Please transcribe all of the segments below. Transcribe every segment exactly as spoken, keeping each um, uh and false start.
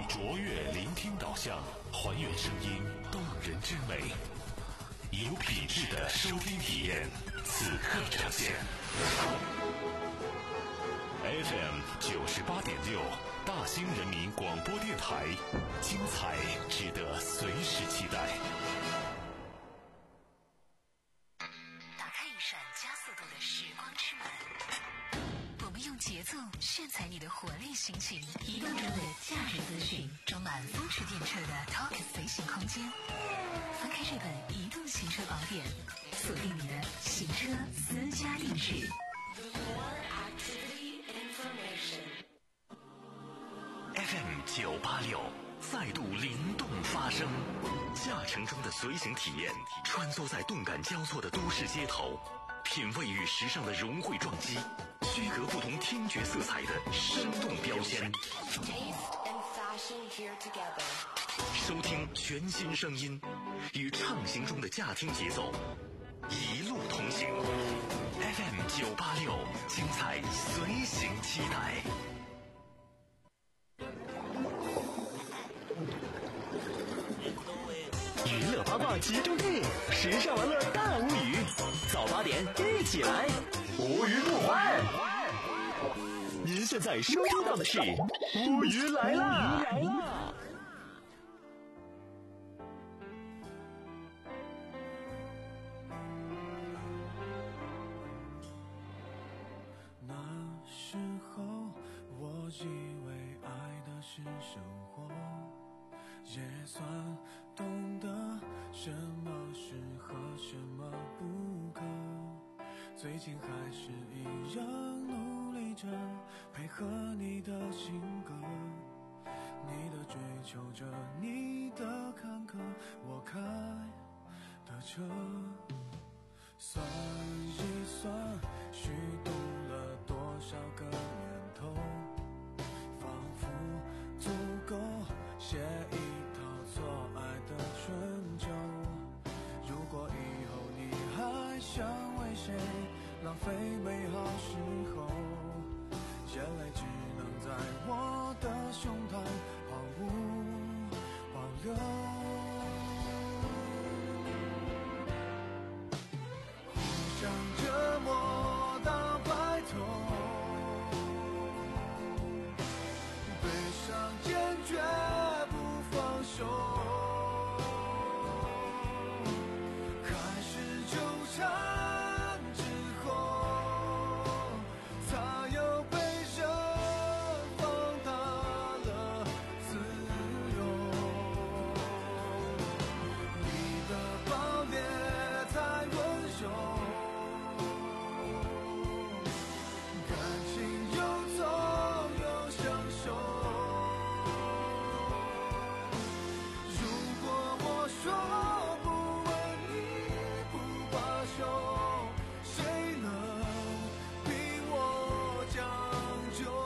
卓越聆听导向，还原声音动人之美，有品质的收听体验，此刻呈现。F M 九十八点六，大兴人民广播电台，精彩值得随时期待。 打开一扇加速度的时光之门，我们用节奏炫彩你的活力心情，移动中的价值资讯，装满风驰电掣的 Talk 随行空间。翻开这本移动行车宝典，锁定你的行车私家定制。 F M 九八六再度灵动发声，驾乘中的随行体验，穿梭在动感交错的都市街头，品味与时尚的融汇撞击，区隔不同听觉色彩的生动标签。收听全新声音，与畅行中的驾听节奏一路同行。F M 九八六，精彩随行期待。娱乐八卦集中地，时尚玩乐大无语，早八点一起来，无语不欢。您现在收听到的是无语来啦！ 那时候我以为爱的是生活，也算懂得什么适合什么不可，最近还是一样努力着配合你的性格，你的追求着，你的坎坷，我开的车，算一算虚度了多少个年头，仿佛足够写一套错爱的春秋。如果以后你还想为谁浪费美好时候，眼泪只能在我的胸膛毫无保留。互相折磨到白头，悲伤坚决不放手，开始纠缠之后，才有被人放大了自由。你的暴烈太温柔，感情又痛又享受。如果我说不问你不罢休，谁能逼我将就？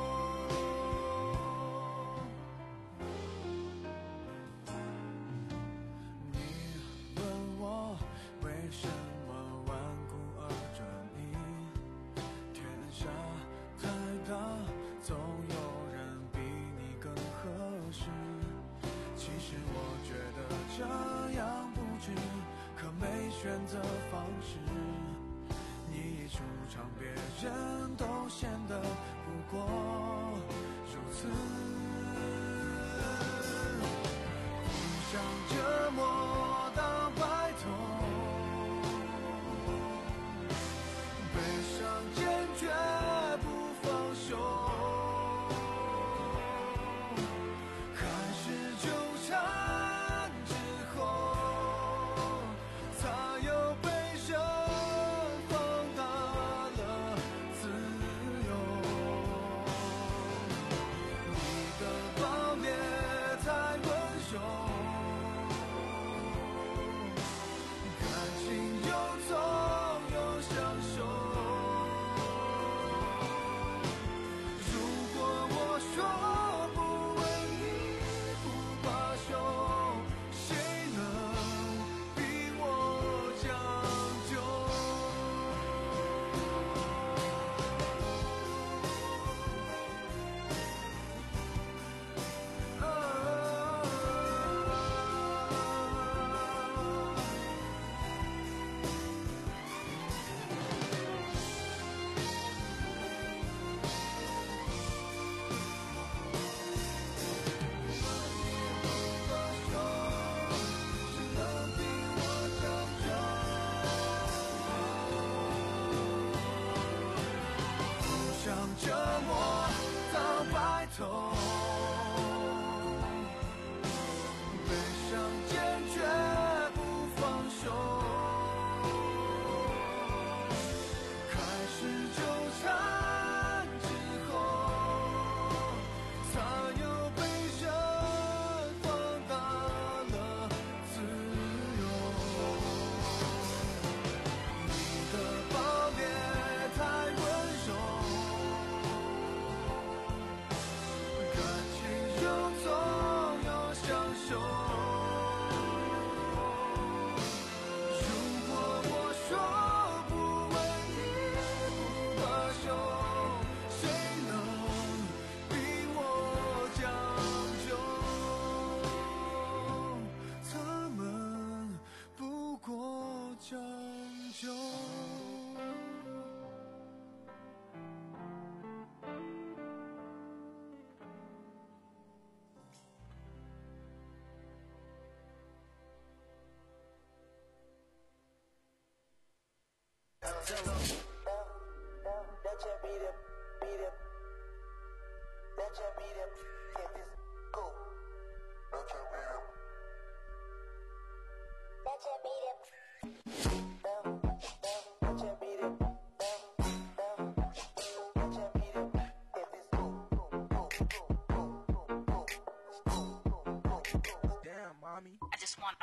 你问我为什么顽固而专一，天下太大，总有人比你更合适。其实我觉得这样不值，可没选择方式。你一出场，别人都显得不过如此。互相折磨到白头，悲伤坚决不放手，开始纠缠之后，才有被人放大了自由。 磨到白头，悲伤坚决不放手，开始纠缠之后，才有被人放大了自由。你的暴烈太温柔，感情中总有相守。如果我说不为你不罢休，谁能逼我将就？他们不过将就。 I just wanna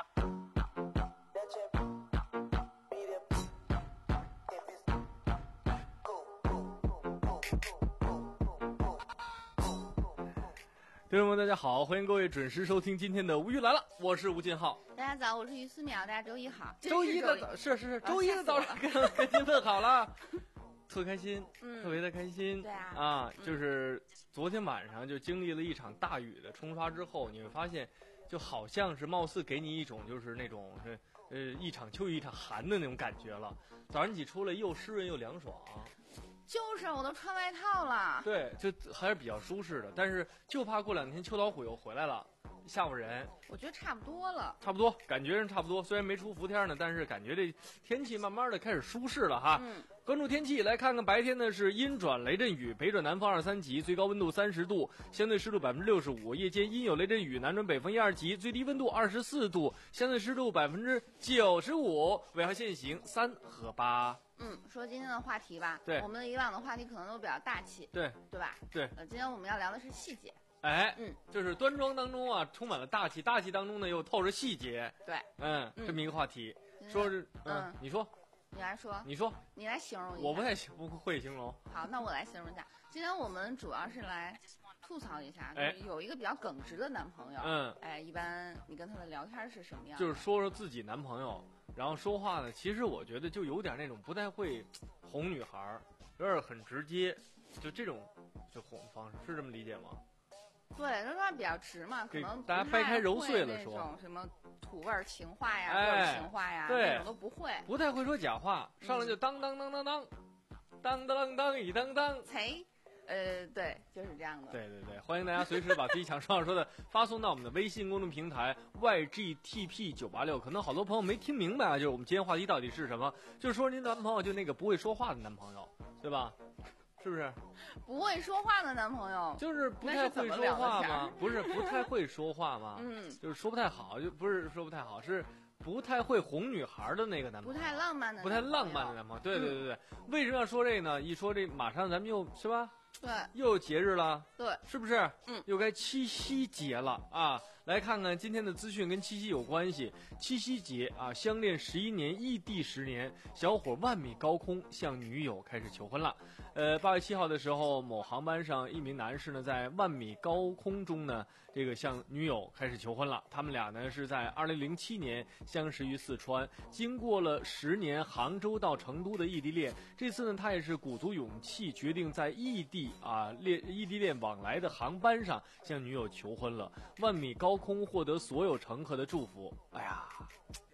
听众们，大家好，欢迎各位准时收听今天的无语来了，我是吴金浩。 大家早，我是于思淼，大家周一好。 周一的早是是是，周一的早上跟跟您问好了，特开心， 嗯特别的开心。 对啊啊，就是昨天晚上就经历了一场大雨的冲刷之后，你会发现，就好像是貌似给你一种就是那种是呃一场秋雨一场寒的那种感觉了。早上起出来又湿润又凉爽。 就是我都穿外套了。 对，就还是比较舒适的，但是就怕过两天秋老虎又回来了，吓唬人。 我觉得差不多了。 差不多，感觉上差不多。虽然没出伏天呢，但是感觉这天气慢慢的开始舒适了哈。 嗯， 关注天气，来看看白天呢是阴转雷阵雨，北转南风二三级，最高温度三十度，相对湿度百分之六十五。夜间阴有雷阵雨，南转北风一二级，最低温度二十四度，相对湿度百分之九十五。尾号限行三和八。 嗯，说今天的话题吧。 对， 我们的以往的话题可能都比较大气。 对， 对吧？ 对。 呃，今天我们要聊的是细节。 哎， 嗯， 就是端庄当中啊，充满了大气，大气当中呢又透着细节。 对， 嗯， 嗯这么一个话题，说是嗯， 嗯你说， 你来说， 你说， 你来形容一下。 我不太不会形容。 好，那我来形容一下。今天我们主要是来吐槽一下， 哎就是有一个比较耿直的男朋友。 嗯， 哎，一般你跟他的聊天是什么样的？ 就是说说自己男朋友，然后说话呢，其实我觉得就有点那种不太会哄女孩，有点很直接，就这种就哄方式，是这么理解吗？ 对，说话比较直嘛，可能大家掰开揉碎了说， 那种什么土味情话呀、 哎、 味儿情话呀， 对， 那种都不会， 不太会说假话，上来就当当当当当，当当当一当当， 贼。呃，对，就是这样的。 对对对，欢迎大家随时把自己想说想说的发送到我们的微信公众平台 Y G T P 九八六。可能好多朋友没听明白啊，就是我们今天话题到底是什么？就是说您男朋友就那个不会说话的男朋友，对吧？是不是？ 不会说话的男朋友， 就是不太会说话吗？不是不太会说话吗？ 嗯， 就是说不太好，就不是说不太好，是不太会哄女孩的那个男朋友， 不太浪漫的， 不太浪漫的男朋友。对对对对，嗯、为什么要说这个呢？一说这，马上咱们又是吧？ 对， 又有节日了， 对， 是不是？ 嗯， 又该七夕节了啊！来看看今天的资讯跟七夕有关系。七夕节啊，相恋十一年，异地十年，小伙万米高空向女友开始求婚了。呃，八月七号的时候，某航班上一名男士呢，在万米高空中呢，这个向女友开始求婚了。他们俩呢是在二零零七年相识于四川，经过了十年杭州到成都的异地恋，这次呢他也是鼓足勇气，决定在异地啊恋异地恋往来的航班上向女友求婚了。万米高空获得所有乘客的祝福，哎呀，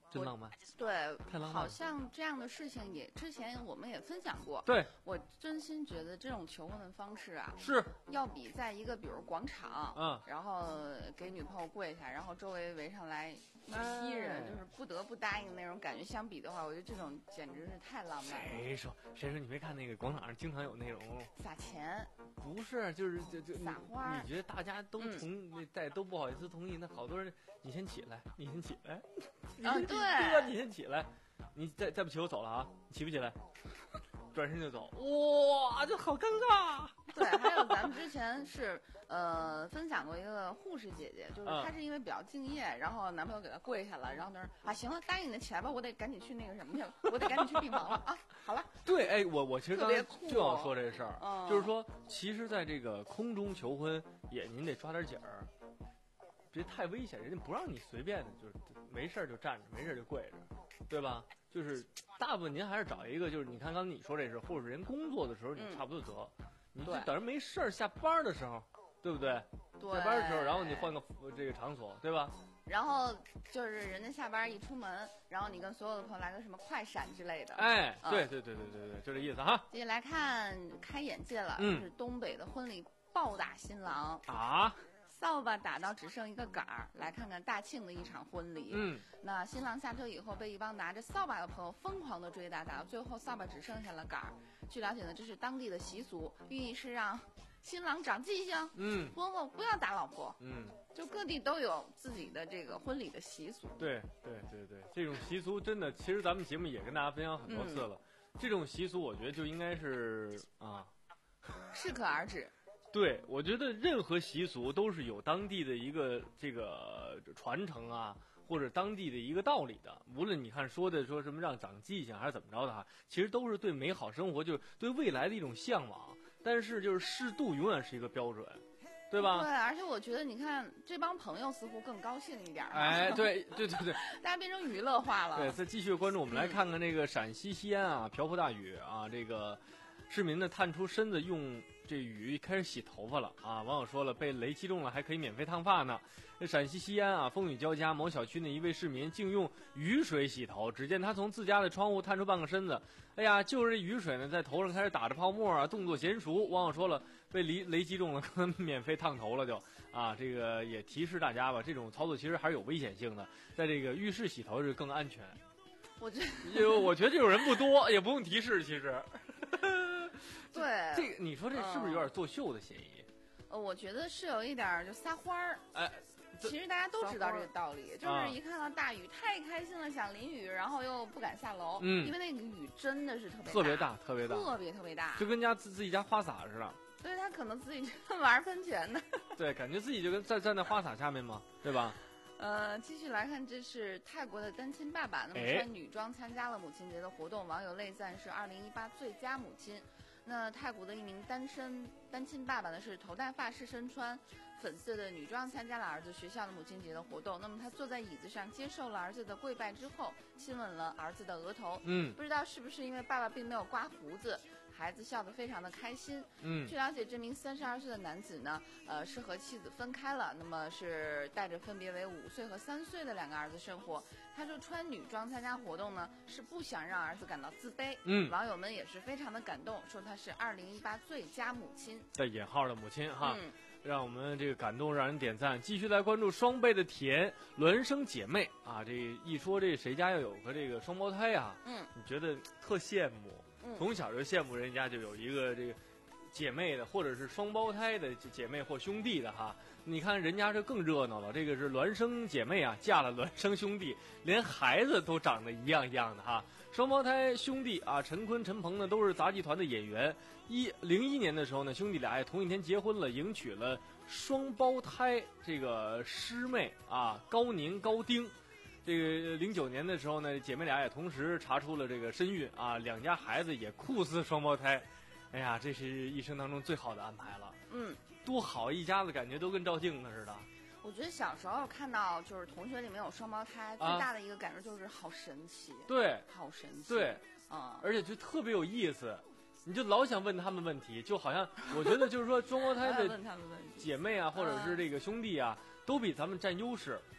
真浪漫。 对， 太浪漫了好像这样的事情也之前我们也分享过。 对， 我真心觉得这种求婚的方式啊， 是要比在一个比如广场， 嗯然后给女朋友跪下，然后周围围上来一批人， 哎就是不得不答应那种感觉相比的话，我觉得这种简直是太浪漫了。 谁说谁说你没看那个广场上经常有那种？ 撒钱， 不是，就是就就撒花你，你觉得大家都同那带、都不好意思同意，那好多人，你先起来，你先起来，你啊先对哥，你先起来，你再再不起我走了啊，你起不起来？转身就走，哇，这好尴尬。 对，还有咱们之前是呃分享过一个护士姐姐，就是嗯她是因为比较敬业，然后男朋友给她跪下了，然后她说啊行了，答应你起来吧，我得赶紧去那个什么去了，我得赶紧去病房了啊，好了， 对，哎，我我其实刚才特别酷就要说这事儿， 嗯就是说，其实在这个空中求婚也您得抓点紧儿，别太危险，人家不让你随便的，就是没事儿就站着，没事儿就跪着，对吧？就是大部分您还是找一个，就是你看刚才你说这事，或者是人工作的时候你嗯差不多得，你就对等着没事儿下班的时候，对不对？ 对， 下班的时候，然后你换个呃这个场所，对吧？ 然后就是人家下班一出门，然后你跟所有的朋友来个什么快闪之类的。 哎， 嗯对对对对对对，就这意思哈。 接下来看开眼界了， 嗯是东北的婚礼暴打新郎， 啊， 扫把打到只剩一个杆儿。来看看大庆的一场婚礼， 嗯， 那新郎下车以后，被一帮拿着扫把的朋友疯狂的追打，打到最后扫把只剩下了杆儿。据了解呢，这是当地的习俗，寓意是让新郎长记性， 嗯婚后不要打老婆。 嗯。 就各地都有自己的这个婚礼的习俗。 对对对对，这种习俗真的，其实咱们节目也跟大家分享很多次了。嗯、这种习俗，我觉得就应该是啊， 适可而止。 对，我觉得任何习俗都是有当地的一个这个传承啊，或者当地的一个道理的。无论你看说的说什么让长记性还是怎么着的哈，其实都是对美好生活，就是对未来的一种向往。但是就是适度永远是一个标准。对吧？ 对，而且我觉得，你看这帮朋友似乎更高兴一点。 哎，对对对对， 大家变成娱乐化了。 对，再继续关注，我们来看看这个陕西西安啊，瓢泼大雨啊，这个市民呢探出身子用这雨开始洗头发了啊。网友说了，被雷击中了还可以免费烫发呢。这陕西西安啊，风雨交加，某小区内一位市民竟用雨水洗头，只见他从自家的窗户探出半个身子，哎呀，就是这雨水呢在头上开始打着泡沫啊，动作娴熟。网友说了，被雷雷击中了，可能免费烫头了就啊。这个也提示大家吧，这种操作其实还是有危险性的，在这个浴室洗头是更安全。 我觉得， 因为我觉得这种人不多，也不用提示，其实。 对， 这个你说这是不是有点作秀的嫌疑？ 呃，我觉得是有一点就撒欢儿。 哎。 其实大家都知道这个道理，就是一看到大雨太开心了，想淋雨，然后又不敢下楼， 嗯， 因为那个雨真的是特别特别大，特别大， 特别特别大， 就跟家自自己家花洒似的。 对，他可能自己玩喷泉呢。 对，感觉自己就跟站站在花洒下面嘛，对吧？ 呃，继续来看，这是泰国的单亲爸爸，那么穿女装参加了母亲节的活动，网友泪赞是二零一八最佳母亲。那泰国的一名单身单亲爸爸呢，是头戴发饰，身穿粉色的女装，参加了儿子学校的母亲节的活动。那么他坐在椅子上，接受了儿子的跪拜之后，亲吻了儿子的额头。 嗯， 不知道是不是因为爸爸并没有刮胡子，孩子笑得非常的开心。 嗯， 据了解，这名三十二岁的男子呢，呃，是和妻子分开了，那么是带着分别为五岁和三岁的两个儿子生活。他说穿女装参加活动呢，是不想让儿子感到自卑。 嗯， 网友们也是非常的感动，说他是二零一八最佳母亲带引号的母亲哈。 嗯， 让我们这个感动，让人点赞。继续来关注双倍的甜孪生姐妹啊！这一说这谁家要有个这个双胞胎啊， 嗯， 你觉得特羡慕， 嗯， 从小就羡慕人家就有一个这个姐妹的，或者是双胞胎的姐妹或兄弟的哈。你看人家这更热闹了，这个是孪生姐妹啊，嫁了孪生兄弟，连孩子都长得一样一样的哈。双胞胎兄弟啊，陈坤、陈鹏呢都是杂技团的演员。一零一年的时候呢，兄弟俩也同一天结婚了，迎娶了双胞胎这个师妹啊，高宁、高丁。这个零九年的时候呢，姐妹俩也同时查出了这个身孕啊，两家孩子也酷似双胞胎。哎呀，这是一生当中最好的安排了。 嗯， 多好，一家子感觉都跟照镜子似的。 我觉得小时候看到就是同学里面有双胞胎，最大的一个感受就是好神奇。 对， 好神奇。 对， 嗯， 而且就特别有意思，你就老想问他们问题，就好像我觉得就是说双胞胎的姐妹啊，或者是这个兄弟啊，都比咱们占优势。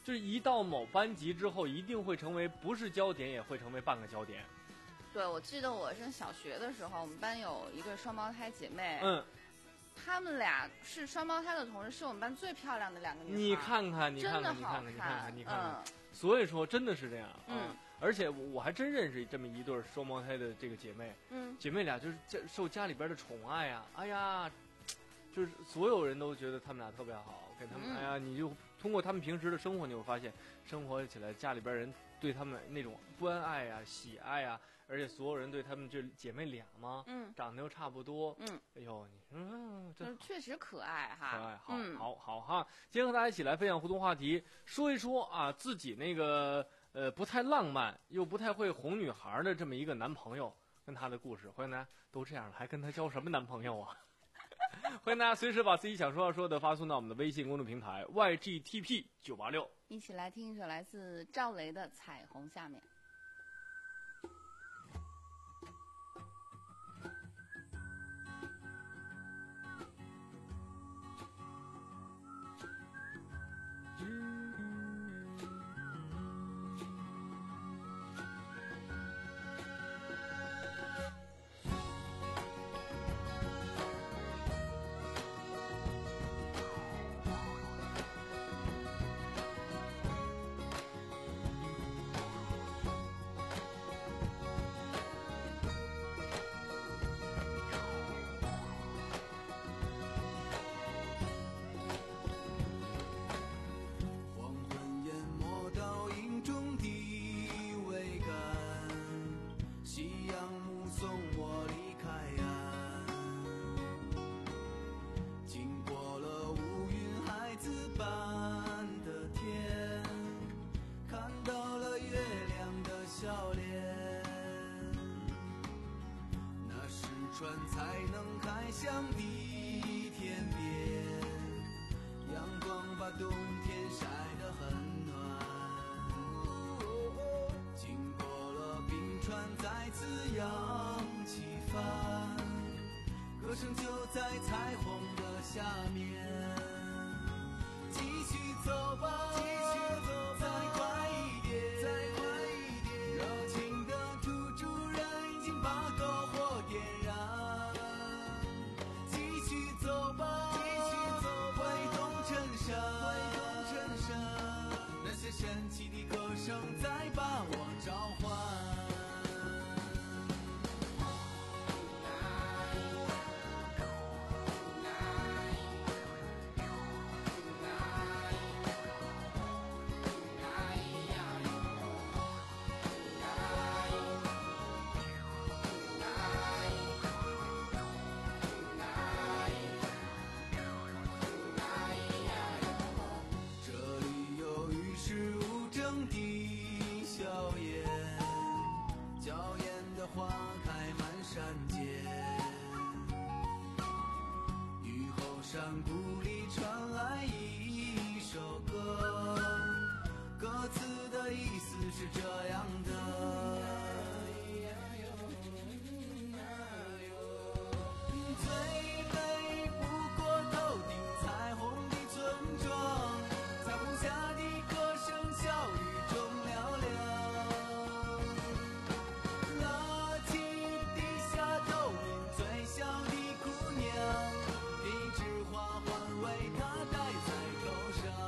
就是一到某班级之后，一定会成为不是焦点，也会成为半个焦点。 对，我记得我上小学的时候，我们班有一对双胞胎姐妹， 嗯， 她们俩是双胞胎的同时，是我们班最漂亮的两个女孩。 你看看，你看看，你好看看，你看看，你看看。 嗯、 所以说，真的是这样。 嗯。 嗯，而且我还真认识这么一对双胞胎的这个姐妹。 嗯。 姐妹俩就是家受家里边的宠爱呀、啊，哎呀，就是所有人都觉得他们俩特别好，给他们，嗯、哎呀，你就通过他们平时的生活，你会发现，生活起来家里边人对他们那种关爱呀、啊、喜爱呀、啊。而且所有人对她们这姐妹俩嘛，嗯，长得又差不多，嗯，哎呦，你说，嗯， 这确实可爱哈， 可爱，好， 嗯、 好，好哈。今天和大家一起来分享互动话题，说一说啊，自己那个呃不太浪漫又不太会哄女孩的这么一个男朋友跟他的故事。欢迎大家都这样了，还跟他交什么男朋友啊？欢迎大家随时把自己想说要说的发送到我们的微信公众平台 Y G T P 九八六， 一起来听一首来自赵雷的《彩虹下面》。 船才能开向地天边，阳光把冬天晒得很暖，经过了冰川再次扬起帆，歌声就在彩虹的下面，继续走吧，继续走吧，再快一点，再快一点，热情的土著人已经把篝火点燃，继续走吧，继续走吧，挥动衬衫，挥动衬衫，那些神奇的歌声在把我召唤。山谷里传来一首歌，歌词的意思是这样的，最美不过头顶彩虹的村庄，彩虹下的歌声笑语中嘹亮，拉起地下透明最小的姑娘，花环为他戴在头上，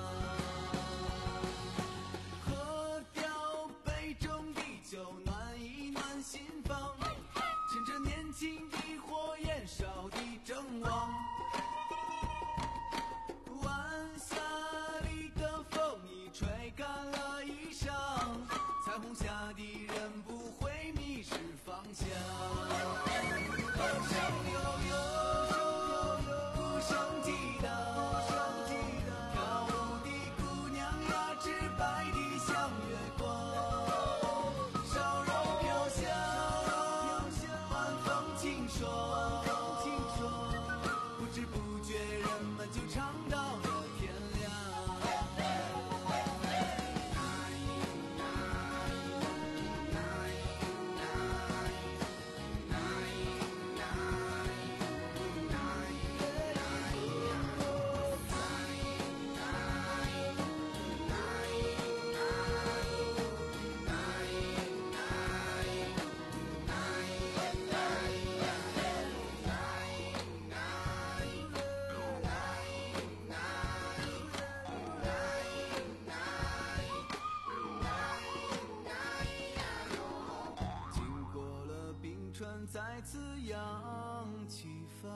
喝掉杯中的酒，暖一暖心房，趁着年轻的火焰烧的正旺，晚霞里的风已吹干了衣裳，彩虹下的人不会迷失方向，歌声悠悠再次扬起帆，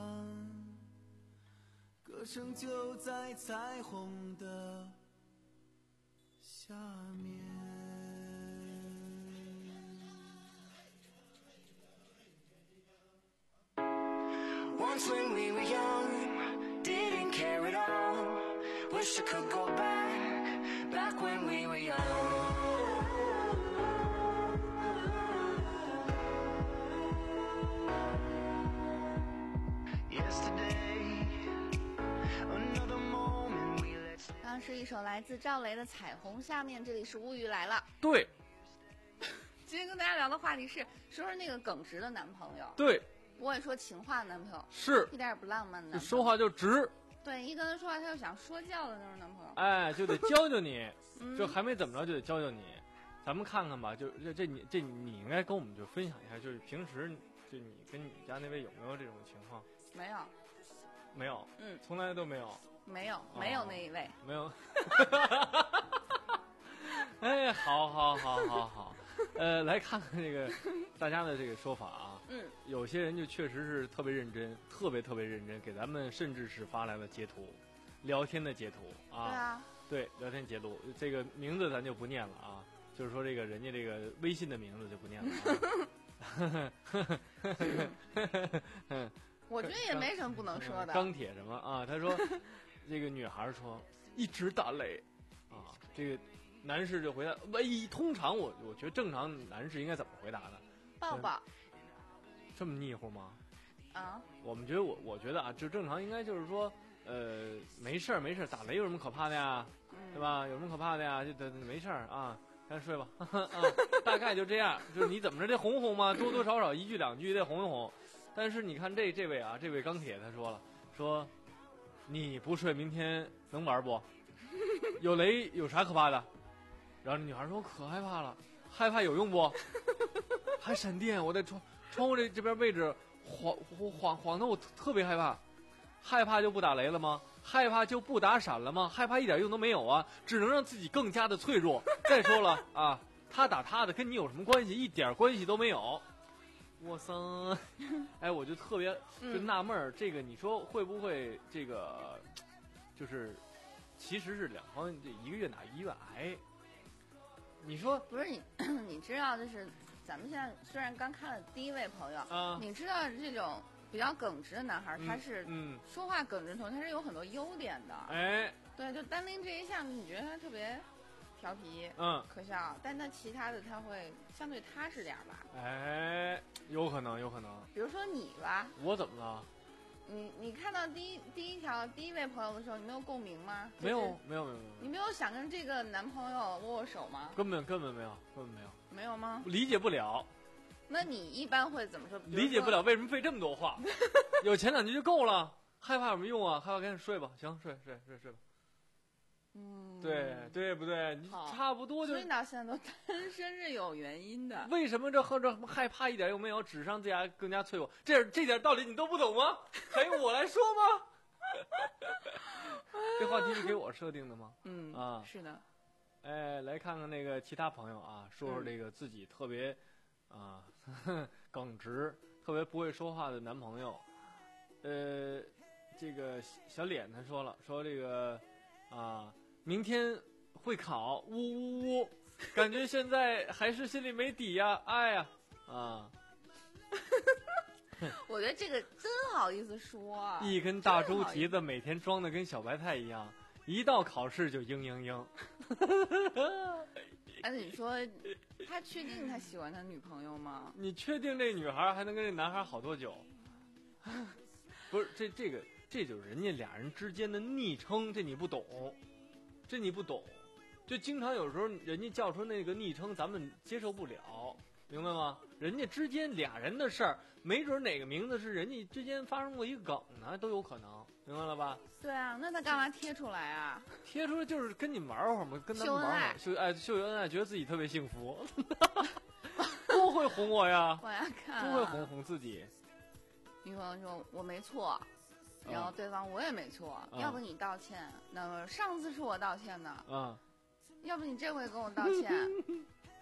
歌声就在彩虹的下面。Once when we were young, didn't care at all. Wish I could go back, back when we were young. Yesterday, another moment we let. 刚刚是一首来自赵雷的《彩虹下面》，这里是乌鱼来了。 对今天跟大家聊的话题是说说那个耿直的男朋友。 对， 不会说情话的男朋友， 是一点也不浪漫的男朋友。 说话就直， 对，一跟他说话他就想说教的那种男朋友。 哎，就得教教你， 嗯就还没怎么着就得教教你。咱们看看吧，就这这你这你应该跟我们就分享一下，就是平时就你跟你家那位有没有这种情况？ 没有， 没有， 嗯， 从来都没有， 没有，没有那一位， 没有。哎，好好好好好，呃，来看看这个大家的这个说法啊。 嗯， 有些人就确实是特别认真，特别特别认真，给咱们甚至是发来了截图，聊天的截图啊。 对啊， 对，聊天截图，这个名字咱就不念了啊，就是说这个人家这个微信的名字就不念了啊。 我觉得也没什么不能说的。 钢铁什么啊？他说，这个女孩说一直打雷啊，这个男士就回答，唯一通常我我觉得正常男士应该怎么回答呢？ 抱抱。 这么腻乎吗？ 啊？ 我们觉得我我觉得啊，就正常应该就是说，呃，没事儿没事儿，打雷有什么可怕的呀？ 嗯、 对吧？有什么可怕的呀？就得没事儿啊，赶紧睡吧。啊，大概就这样，就是你怎么着得哄哄嘛，多多少少一句两句得哄一哄。但是你看这这位啊，这位钢铁他说了，说你不睡明天能玩不？有雷有啥可怕的？然后那女孩说可害怕了，害怕有用不？还闪电，我在窗窗户这这边位置晃晃晃的，我特别害怕。害怕就不打雷了吗？害怕就不打闪了吗？害怕一点用都没有啊，只能让自己更加的脆弱。再说了啊，他打他的，跟你有什么关系？一点关系都没有。哇塞，哎，我就特别就纳闷儿，这个你说会不会这个就是其实是两方这一个愿打一个愿挨？你说不是你，你知道就是咱们现在虽然刚看了第一位朋友， 啊， 你知道这种比较耿直的男孩， 嗯、 他是嗯说话耿直，同时他是有很多优点的。 哎， 对，就单拎这一项，你觉得他特别调皮， 嗯， 可笑，但那其他的他会相对踏实点吧？ 哎，有可能，有可能。 比如说你吧， 我怎么了？ 你你看到第一第一条第一位朋友的时候，你没有共鸣吗？ 没有， 就是、 没有，没有，没有。 你没有想跟这个男朋友握握手吗？ 根本根本没有，根本没有。 没有吗？ 理解不了。 那你一般会怎么说？ 理解不了为什么费这么多话？有前两句就够了，害怕有什么用啊？害怕赶紧睡吧，行，睡睡睡睡吧。 嗯， 对对不对？你差不多就。 所以到现在都单身是有原因的。 为什么这和这害怕一点又没有，只让自己更加脆弱？这这点道理你都不懂吗？还用我来说吗？这话题是给我设定的吗？ 嗯啊， 是的。 哎，来看看那个其他朋友啊，说说这个自己特别、嗯、啊呵呵耿直、特别不会说话的男朋友。呃，这个小脸他说了，说这个啊，明天会考，呜呜呜，感觉现在还是心里没底呀，哎呀啊。 我觉得这个真好意思说、啊， 一根大猪蹄子每天装的跟小白菜一样，一到考试就嘤嘤嘤。 哎，你说他确定他喜欢他女朋友吗？ 你确定这女孩还能跟这男孩好多久？不是，这这个这就是人家俩人之间的昵称，这你不懂，这你不懂。就经常有时候人家叫出那个昵称，咱们接受不了。明白吗？人家之间俩人的事儿，没准哪个名字是人家之间发生过一个梗呢，都有可能，明白了吧？ 对啊，那他干嘛贴出来啊？ 贴出来就是跟你玩会儿嘛，跟咱们玩会儿，秀哎秀恩爱，觉得自己特别幸福，不会哄我呀， 我要看、啊， 不会哄哄自己。 女朋友说我没错，然后对方我也没错， 嗯、 要不你道歉，那么上次是我道歉的， 嗯， 要不你这回跟我道歉。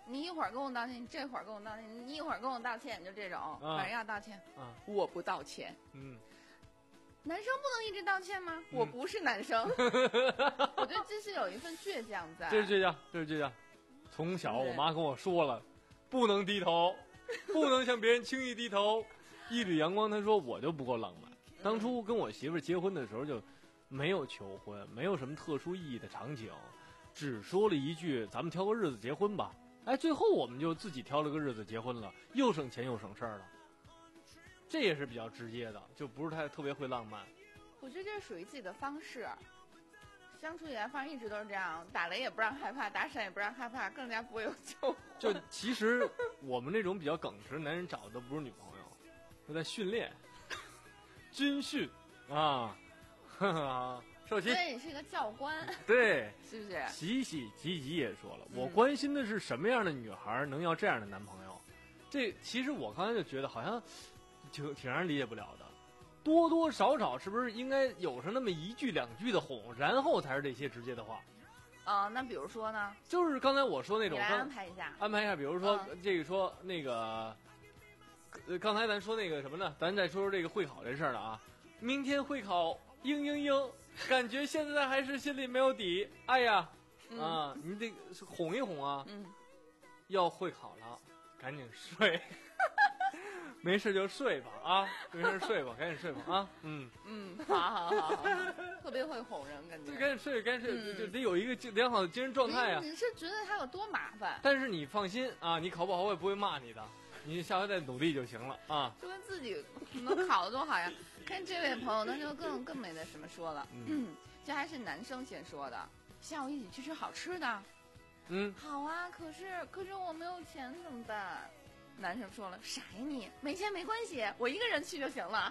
你一会儿跟我道歉，你这会儿跟我道歉，你一会儿跟我道歉，就这种， 啊反正要道歉， 啊， 我不道歉。 嗯， 男生不能一直道歉吗？ 嗯我不是男生，我觉得这是有一份倔强在。 这是倔强，这是倔强。从小对我妈跟我说了，不能低头，不能向别人轻易低头。一缕阳光，她说我就不够浪漫。当初跟我媳妇儿结婚的时候就没有求婚，没有什么特殊意义的场景，只说了一句咱们挑个日子结婚吧。哎，最后我们就自己挑了个日子结婚了，又省钱又省事儿了。这也是比较直接的，就不是太特别会浪漫。 我觉得这是属于自己的方式，相处起来方式一直都是这样，打雷也不让害怕，打闪也不让害怕，更加不会有求婚。 就其实我们这种比较耿直的男人找的都不是女朋友，都在训练，军训啊，哈哈，受气。 所以你是一个教官， 对， 是不是？ 喜喜吉吉也说了， 嗯我关心的是什么样的女孩能要这样的男朋友。这其实我刚才就觉得好像挺挺让人理解不了的，多多少少是不是应该有上那么一句两句的哄，然后才是这些直接的话？ 啊、那比如说呢？ 就是刚才我说那种， 你来刚安排一下。 安排一下，比如说、 嗯这个说那个，呃，刚才咱说那个什么呢？咱再说说这个会考这事儿了啊。明天会考，嘤嘤嘤，感觉现在还是心里没有底。哎呀， 嗯啊，你得哄一哄啊。 嗯， 要会考了，赶紧睡。没事就睡吧啊，没事睡吧，赶紧睡吧啊。嗯， 嗯，好好好好好，特别会哄人，感觉就。赶紧睡，赶紧睡， 嗯就就得有一个精良好的精神状态啊。 你你是觉得他有多麻烦？ 但是你放心啊，你考不好我也不会骂你的，你下回再努力就行了啊。 就跟自己能考得多好呀！看这位朋友，那就更更没得什么说了。嗯，这还是男生先说的，下午一起去吃好吃的。 嗯， 好啊，可是可是我没有钱怎么办？男生说了，傻呀你，没钱没关系，我一个人去就行了。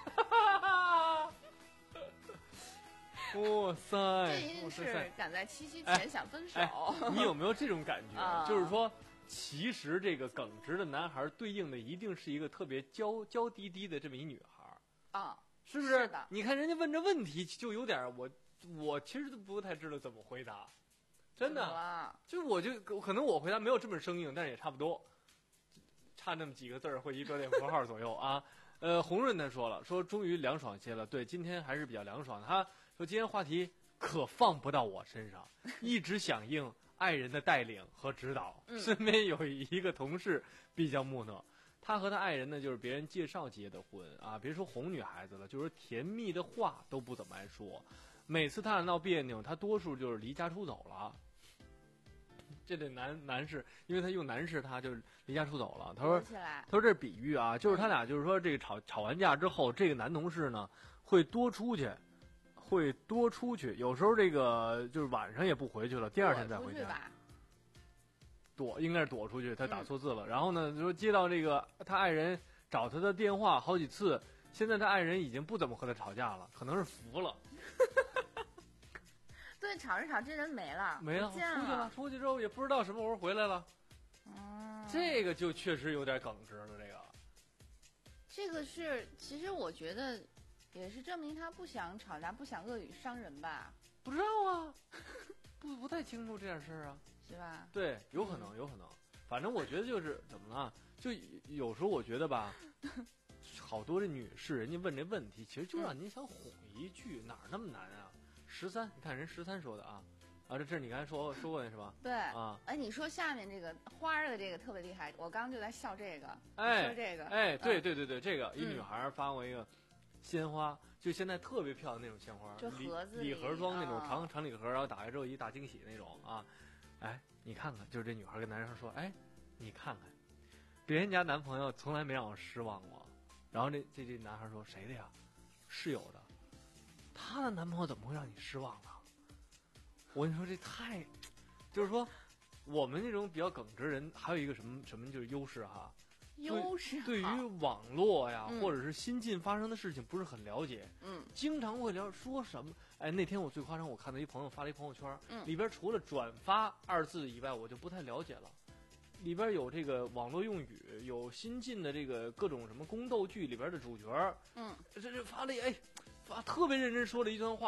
哇塞， 这一定是哇塞赶在七夕前想分手。 哎，你有没有这种感觉？ 啊就是说，其实这个耿直的男孩对应的一定是一个特别娇娇滴滴的这么一女孩， 啊， 是不是的你看人家问这问题就有点我我其实都不太知道怎么回答，真怎么的， 了？ 就是我就可能我回答没有这么生硬，但是也差不多，差那么几个字儿或一标点符号左右啊。呃，红润他说了，说终于凉爽些了，对，今天还是比较凉爽的。他说今天话题可放不到我身上，一直响应爱人的带领和指导。 嗯身边有一个同事比较木讷，他和他爱人呢就是别人介绍结的婚啊，别说哄女孩子了，就是甜蜜的话都不怎么爱说。每次他俩闹别扭，他多数就是离家出走了。这得男男士，因为他用男士，他就离家出走了。他说躲起来他说这是比喻啊，就是他俩就是说这个吵吵完架之后，这个男同事呢会多出去，会多出去，有时候这个就是晚上也不回去了，第二天再回家。 躲出去吧。 躲应该是躲出去，他打错字了。然后呢，就说接到这个他爱人找他的电话好几次，现在他爱人已经不怎么和他吵架了，可能是服了， 对，吵着吵，这人没了， 没了， 不见出去了，出去之后也不知道什么时候回来了。 嗯， 这个就确实有点耿直了，这个。 这个是，其实我觉得也是证明他不想吵架，不想恶语伤人吧， 不知道啊，不不太清楚这件事儿啊。 是吧？ 对，有可能，有可能。反正我觉得就是怎么了，就有时候我觉得吧，好多这女士，人家问这问题，其实就让您想哄一句，哪儿那么难啊？十三，你看人十三说的啊，啊，这这是你刚才说说过的是吧？ 对啊， 哎，你说下面这个花儿的这个特别厉害，我刚刚就在笑这个， 哎你说这个， 哎，对嗯对对对，这个一嗯女孩发过一个鲜花，就现在特别漂亮那种鲜花， 就礼盒子里礼盒装那种啊长长礼盒，然后打开之后一大惊喜那种啊，哎，你看看，就是这女孩跟男生说，哎，你看看，别人家男朋友从来没让我失望过。然后这这这男孩说谁的呀？室友的。她的男朋友怎么会让你失望呢？我跟你说这太，就是说我们这种比较耿直人，还有一个什么什么就是优势哈， 优势对于好网络呀、 嗯或者是新近发生的事情不是很了解， 嗯经常会聊说什么。哎，那天我最夸张，我看到一朋友发了一朋友圈， 嗯里边除了转发二字以外，我就不太了解了。里边有这个网络用语，有新进的这个各种什么宫斗剧里边的主角， 嗯， 这这发了一哎，发特别认真说了一段话。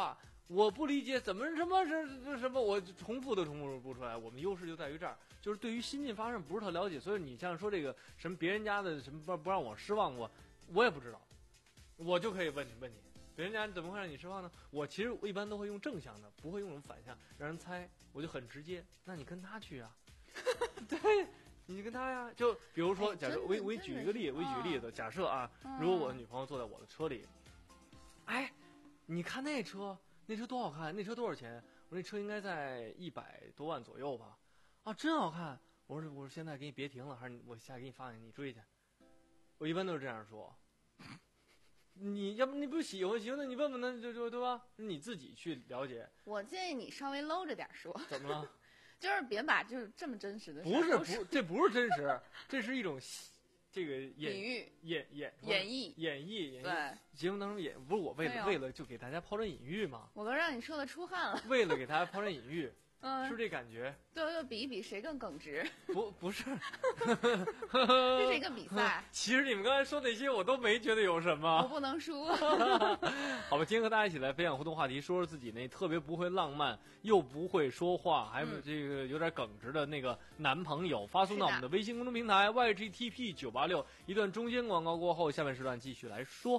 我不理解怎么什么这这什么，我重复都重复不出来。我们优势就在于这儿，就是对于新晋发生不是特了解，所以你像说这个什么别人家的什么不不让我失望过，我也不知道，我就可以问你问你，别人家怎么会让你失望呢？我其实我一般都会用正向的，不会用反向让人猜，我就很直接。那你跟他去啊，对。你跟他呀，就比如说，假设我我举一个例，我举个例子，假设啊，如果我的女朋友坐在我的车里，哎，你看那车，那车多好看，那车多少钱？我说那车应该在一百多万左右吧？啊，真好看！我说我说现在给你别停了，还是我下给你发给你追去。我一般都是这样说。你要不你不喜欢行，那你问问那就就对吧？你自己去了解。 我建议你稍微搂着点说。 怎么了？ 就是别把就是这么真实的事不是不这不是真实，这是一种这个演比喻演演演绎演绎演绎对节目当中演，不是我为了为了就给大家抛砖引玉吗？ 我都让你说的出汗了。 为了给大家抛砖引玉， 嗯， 是这感觉。 对，就比一比谁更耿直。 不不是， 这是一个比赛。 其实你们刚才说那些我都没觉得有什么。 我不能输。 好吧，今天和大家一起来分享互动话题，说说自己那特别不会浪漫又不会说话，还有这个有点耿直的那个男朋友，发送到我们的微信公众平台 Y G T P 九八六。一段中间广告过后，下半时段继续来说。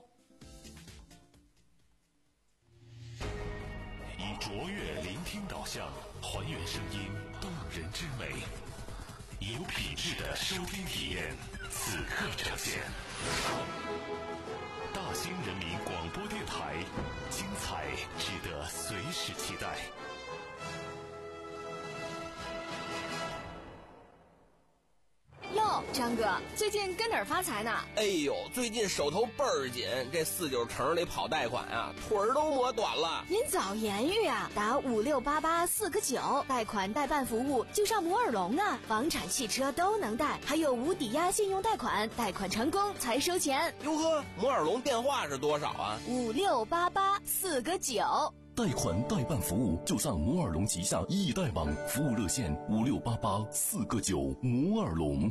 以卓越聆听导向，还原声音动人之美，以有品质的收听体验，此刻呈现。大兴人民广播电台，精彩值得随时期待。 哟，张哥，最近跟哪儿发财呢？ 哎呦，最近手头倍儿紧，这四九城里跑贷款啊，腿儿都磨短了。 您早言语啊，打五六八八四个九，贷款代办服务就上摩尔龙啊，房产、汽车都能贷，还有无抵押信用贷款，贷款成功才收钱。 哟呵，摩尔龙电话是多少啊？ 五六八八四个九。 贷款代办服务就上摩尔龙旗下易贷网，服务热线五六八八四个九。摩尔龙。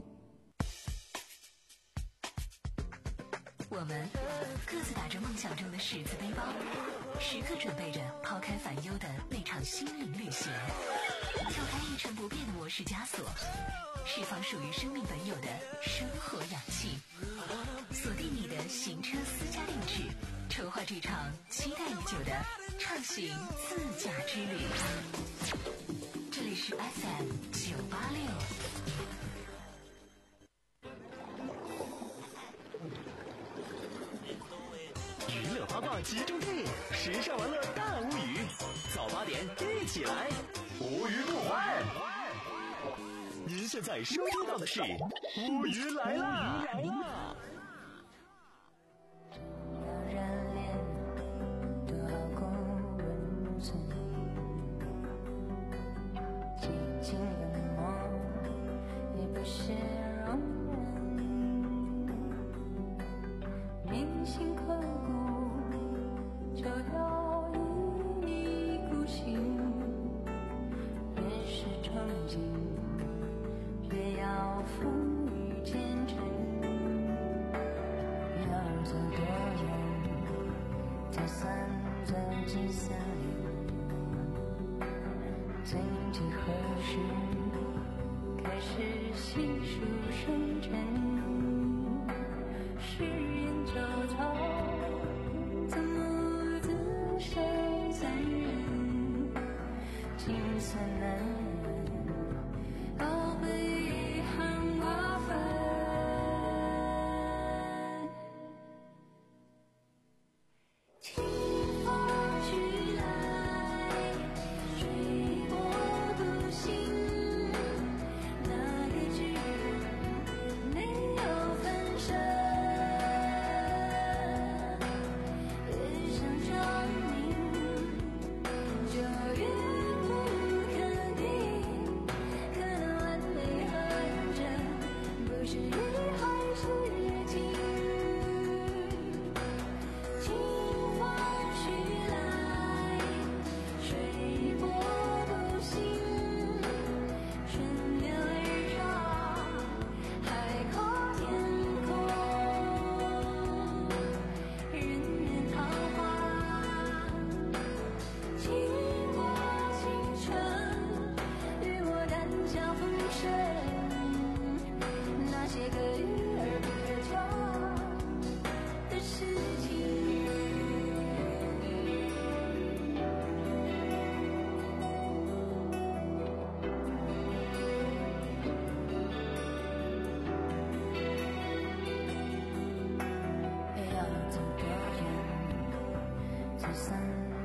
我们各自打着梦想中的十字背包，时刻准备着抛开烦忧的那场心灵旅行，跳开一成不变的模式枷锁，释放属于生命本有的生活氧气，锁定你的行车私家定制，筹划这场期待已久的畅行自驾之旅。这里是 F M 九八六。 娱乐八卦集中地，时尚玩乐大无语。早八点一起来，无语不欢。您现在收听到的是无语来啦！来啦！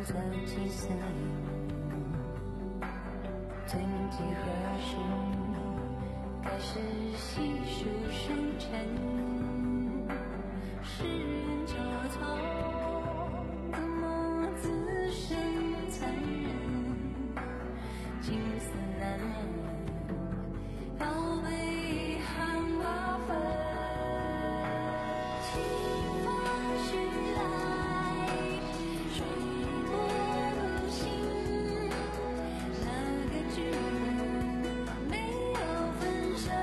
色几岁？曾几何时，开始细数生辰，世人交错，怎么自身残忍？景色难忍，宝贝含八分。清风徐来，水波不兴，那个剧本没有分身，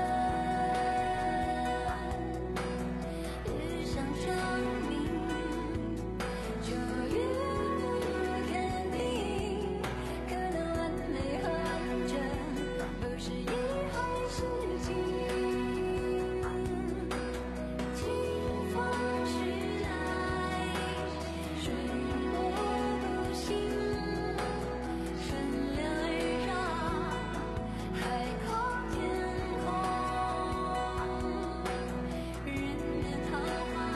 日上长明，就越不肯定，可能完美和完整不是一回事情。清风徐来，水波不兴，顺流而上，海阔天空，人人桃花，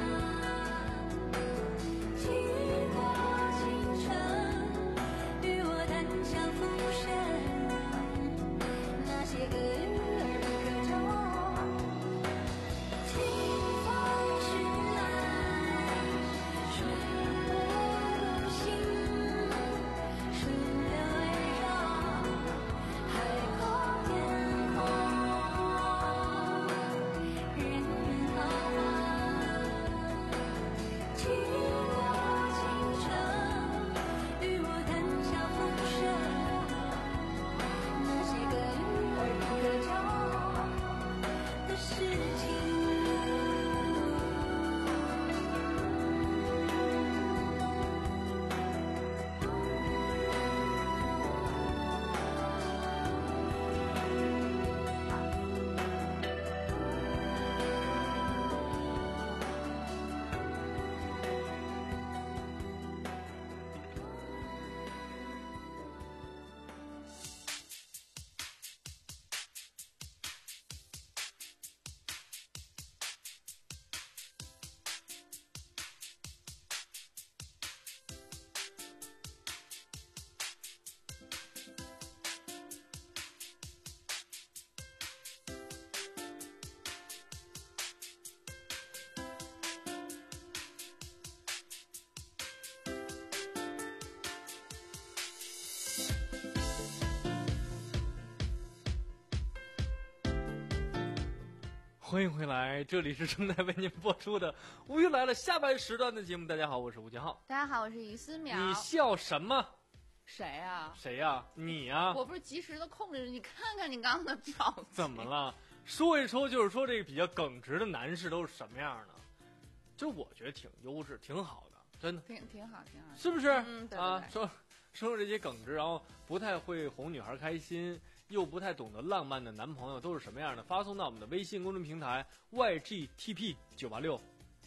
轻雨过倾城，与我谈笑浮生，那些个日儿不可终。清风徐来，水波不兴，顺流而上，海阔天空，人人桃花，轻雨过倾城，与我谈笑浮生，那些个日儿不可终的事情。 欢迎回来，这里是正在为您播出的《吴语来了》下半时段的节目。大家好，我是吴建浩。 大家好，我是于思淼。 你笑什么？ 谁啊？ 谁呀、啊？你呀、啊？ 我不是及时的控制，你看看你刚刚的表情。 怎么了？说一说就是说这个比较耿直的男士都是什么样的？就我觉得挺优质，挺好的，真的。 挺挺好，挺好。 是不是？ 嗯，对对对啊，说说这些耿直，然后不太会哄女孩开心，又不太懂得浪漫的男朋友都是什么样的？发送到我们的微信公众平台 Y G T P 九八六。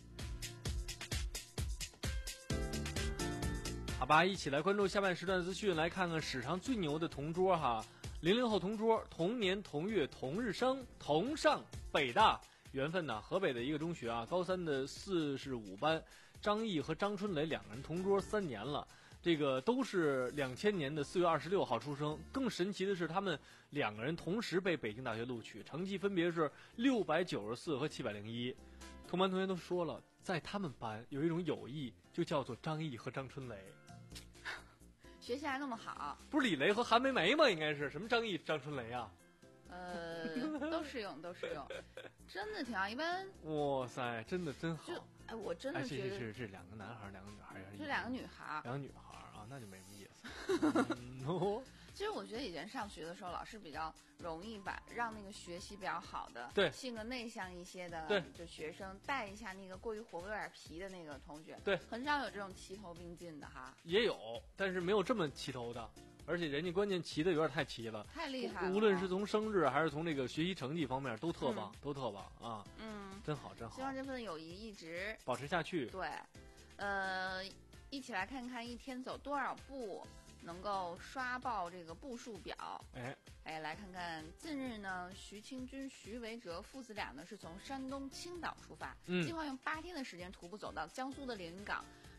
好吧，一起来关注下半时段资讯，来看看史上最牛的同桌哈。零零后同桌，同年同月同日生，同上北大，缘分呢？河北的一个中学啊，高三的四十五班，张毅和张春雷两个人同桌三年了。这个都是两千年的四月二十六号出生。更神奇的是，他们两个人同时被北京大学录取，成绩分别是六百九十四和七百零一。同班同学都说了，在他们班有一种友谊，就叫做张毅和张春雷。 学习还那么好， 不是李雷和韩梅梅吗？应该是什么张毅、张春雷啊？ 呃，都适用，都适用，真的挺好。一般， 哇塞，真的真好。 哎，我真的觉得是是是两个男孩，两个女孩， 是两个女孩， 两个女孩啊，那就没什么意思。嗯哦、 其实我觉得以前上学的时候，老师比较容易把让那个学习比较好的、 对性格内向一些的对就学生带一下那个过于活泼有点皮的那个同学， 对， 很少有这种齐头并进的哈。 也有，但是没有这么齐头的。而且人家关键齐的有点太齐了， 太厉害了。 无论是从生日还是从这个学习成绩方面，都特棒， 嗯、 都特棒啊！ 嗯， 真好，真好。 希望这份友谊一直保持下去。 对，呃，一起来看看一天走多少步能够刷爆这个步数表。 哎， 哎，来看看近日呢，徐清军、徐维哲父子俩呢是从山东青岛出发， 嗯， 计划用八天的时间徒步走到江苏的连云港。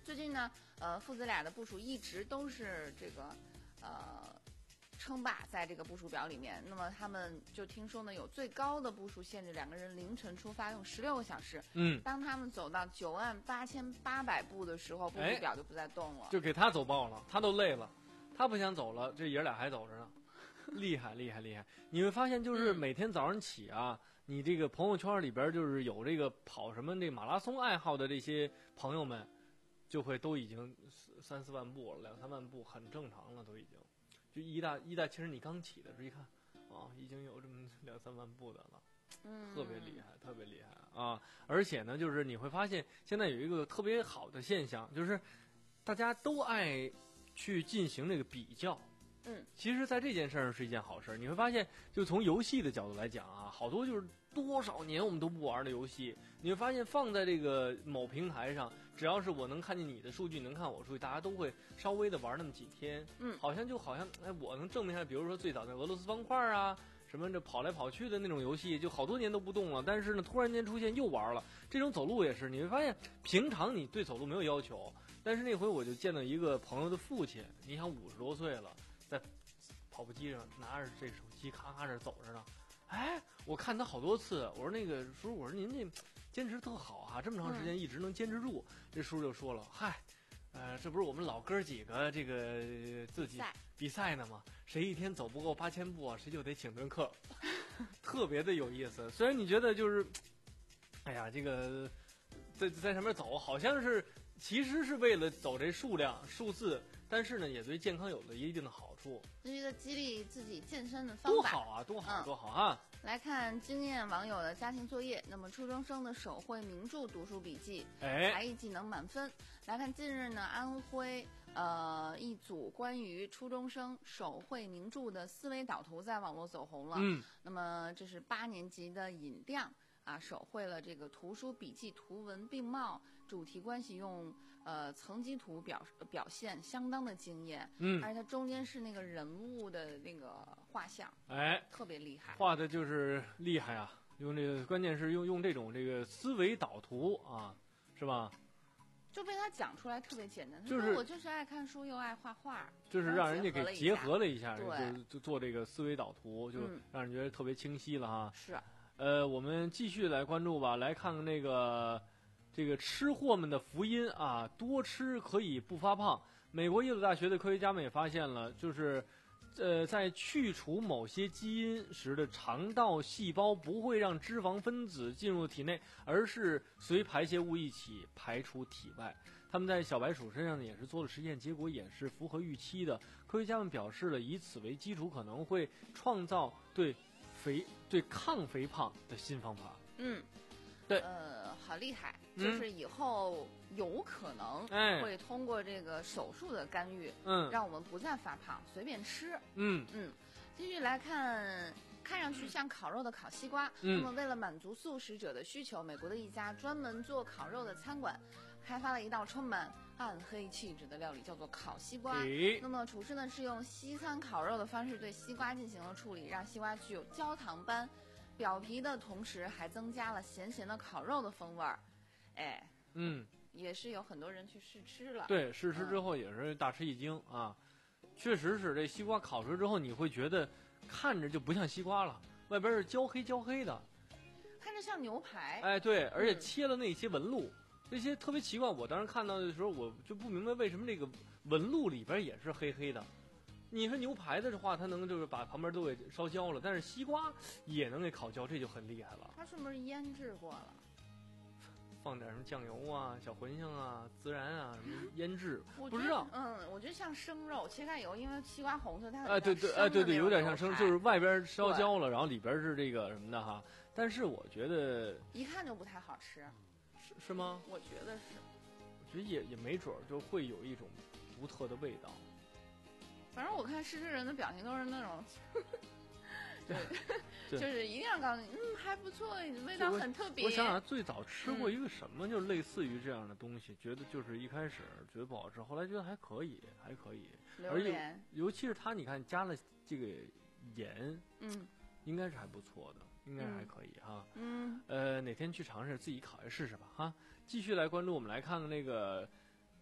最近呢，呃，父子俩的部署一直都是这个，呃，称霸在这个部署表里面。那么他们就听说呢，有最高的部署限制，两个人凌晨出发用十六个小时。 嗯， 当他们走到九万八千八百步的时候，部署表就不再动了， 就给他走爆了，他都累了，他不想走了，这爷俩还走着呢。厉害厉害厉害！你会发现，就是每天早上起啊，你这个朋友圈里边就是有这个跑什么这马拉松爱好的这些朋友们，就会都已经三四万步了，两三万步很正常了，都已经。就一大一大，其实你刚起的时候一看，啊，已经有这么两三万步的了， 嗯， 特别厉害，特别厉害啊！而且呢，就是你会发现，现在有一个特别好的现象，就是大家都爱去进行这个比较。 嗯， 其实，在这件事儿上是一件好事。你会发现，就从游戏的角度来讲啊，好多就是多少年我们都不玩的游戏，你会发现放在这个某平台上，只要是我能看见你的数据，能看我数据，大家都会稍微的玩那么几天。 嗯， 好像就好像哎，我能证明一下，比如说最早的俄罗斯方块啊，什么这跑来跑去的那种游戏，就好多年都不动了，但是呢，突然间出现又玩了。这种走路也是，你会发现，平常你对走路没有要求，但是那回我就见到一个朋友的父亲，你想五十多岁了。在跑步机上拿着这手机咔咔这走着呢，哎，我看他好多次，我说那个叔叔，我说您这坚持特好啊，这么长时间一直能坚持住。嗯、这叔叔就说了，嗨，呃，这不是我们老哥几个这个自己比赛呢吗？谁一天走不够八千步啊，谁就得请顿课，特别的有意思。虽然你觉得就是，哎呀，这个在在上面走好像是其实是为了走这数量数字。但是呢，也对健康有了一定的好处， 是一个激励自己健身的方法。 多好啊，多好， 嗯、 多好啊！ 来看经验网友的家庭作业。那么初中生的手绘名著读书笔记， 哎， 才艺技能满分。来看近日呢，安徽呃一组关于初中生手绘名著的思维导图在网络走红了。 嗯， 那么这是八年级的尹亮啊，手绘了这个图书笔记，图文并茂，主题关系用。呃，层级图表表现相当的惊艳， 嗯， 而且它中间是那个人物的那个画像， 哎， 特别厉害， 画的就是厉害啊！用这个，关键是用用这种这个思维导图啊，是吧？ 就被他讲出来特别简单， 就是我就是爱看书又爱画画， 就是让人家给结合了一下， 对， 就就做这个思维导图，就让人觉得特别清晰了哈。 是、嗯， 呃，我们继续来关注吧，来看看那个。这个吃货们的福音啊，多吃可以不发胖。美国耶鲁大学的科学家们也发现了，就是，呃，在去除某些基因时的肠道细胞不会让脂肪分子进入体内，而是随排泄物一起排出体外。他们在小白鼠身上呢也是做了实验，结果也是符合预期的。科学家们表示了，以此为基础，可能会创造对肥对抗肥胖的新方法。 嗯。 对， 呃，好厉害！就是以后有可能会通过这个手术的干预， 嗯， 让我们不再发胖，随便吃。 嗯嗯，继续来看，看上去像烤肉的烤西瓜。 嗯， 那么为了满足素食者的需求，美国的一家专门做烤肉的餐馆，开发了一道充满暗黑气质的料理，叫做烤西瓜。 诶那么厨师呢是用西餐烤肉的方式对西瓜进行了处理，让西瓜具有焦糖般表皮的同时，还增加了咸咸的烤肉的风味儿，哎， 嗯， 也是有很多人去试吃了。 对，试吃之后也是大吃一惊、嗯、啊，确实是这西瓜烤出来之后，你会觉得看着就不像西瓜了，外边是焦黑焦黑的， 看着像牛排。 哎，对，而且切了那些纹路，嗯、这些特别奇怪。我当时看到的时候，我就不明白为什么这个纹路里边也是黑黑的。你说牛排的话，它能就是把旁边都给烧焦了，但是西瓜也能给烤焦，这就很厉害了。 它是不是腌制过了？ 放点什么酱油啊、小茴香啊、孜然啊，什么腌制，不知道。 嗯，我觉得像生肉，切开以后，因为西瓜红色，它哎对对哎对对，有点像生，就是外边烧焦了，然后里边是这个什么的哈。但是我觉得一看就不太好吃， 是是吗？ 我觉得是。 我觉得也也没准就会有一种独特的味道。 反正我看试吃人的表情都是那种，对，就是一定要告诉你，嗯，还不错，味道很特别。 我想想，最早吃过一个什么，嗯、就类似于这样的东西，觉得就是一开始觉得不好吃，后来觉得还可以，还可以。 榴莲， 尤其是它，你看加了这个盐， 嗯， 应该是还不错的，应该是还可以哈。 嗯， 呃，哪天去尝试自己烤一试试吧哈。继续来关注，我们来看看那个。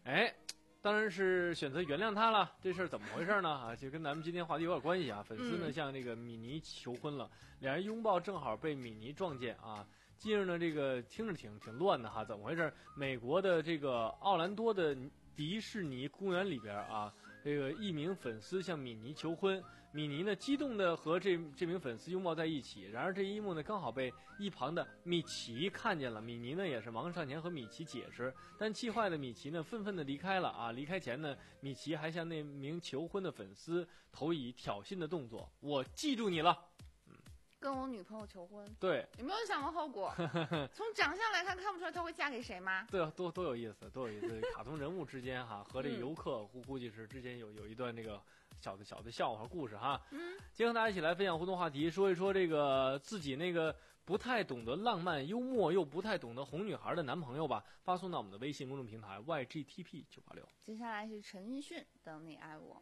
哎，当然是选择原谅他了。这事儿怎么回事呢？啊，就跟咱们今天话题有点关系啊。粉丝呢、嗯、向这个米妮求婚了，两人拥抱正好被米妮撞见啊。近日呢，这个听着挺挺乱的哈，怎么回事？美国的这个奥兰多的迪士尼公园里边啊，这个一名粉丝向米妮求婚，米妮呢激动的和这这名粉丝拥抱在一起。然而这一幕呢，刚好被一旁的米奇看见了。米妮呢也是忙上前和米奇解释，但气坏的米奇呢愤愤的离开了啊。离开前呢，米奇还向那名求婚的粉丝投以挑衅的动作：“我记住你了。” 跟我女朋友求婚， 对， 有没有想过后果？从长相来看，看不出来她会嫁给谁吗？ 对，多多有意思，多有意思！卡通人物之间哈，和这游客估估计是之间有有一段那个小的小的笑话故事哈。嗯，今天和大家一起来分享互动话题，说一说这个自己那个不太懂得浪漫幽默又不太懂得哄女孩的男朋友吧，发送到我们的微信公众平台 Y G T P 九八六。 接下来是陈奕迅，等你爱我。